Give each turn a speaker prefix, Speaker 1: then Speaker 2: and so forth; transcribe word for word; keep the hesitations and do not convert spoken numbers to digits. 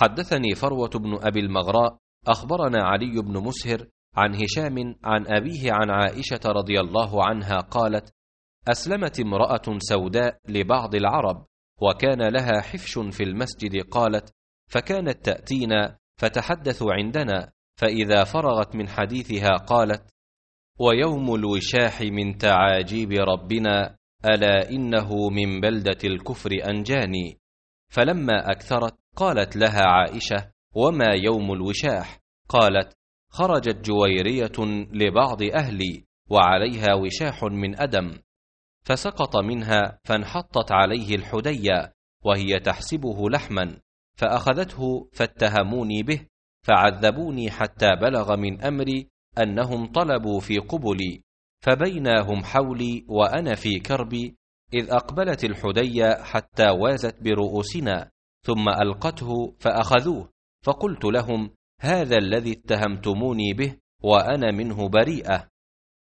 Speaker 1: حدثني فروة بن أبي المغراء أخبرنا علي بن مسهر عن هشام عن أبيه عن عائشة رضي الله عنها قالت: أسلمت امرأة سوداء لبعض العرب، وكان لها حفش في المسجد، قالت: فكانت تأتينا فتحدث عندنا، فإذا فرغت من حديثها قالت: ويوم الوشاح من تعاجيب ربنا، ألا إنه من بلدة الكفر أنجاني. فلما أكثرت قالت لها عائشة: وما يوم الوشاح؟ قالت: خرجت جويرية لبعض أهلي وعليها وشاح من أدم، فسقط منها فانحطت عليه الحدية وهي تحسبه لحما، فأخذته فاتهموني به، فعذبوني حتى بلغ من أمري أنهم طلبوا في قبلي، فبيناهم حولي وأنا في كربي، إذ أقبلت الحدية حتى وازت برؤوسنا، ثم ألقته فأخذوه، فقلت لهم: هذا الذي اتهمتموني به وأنا منه بريئة،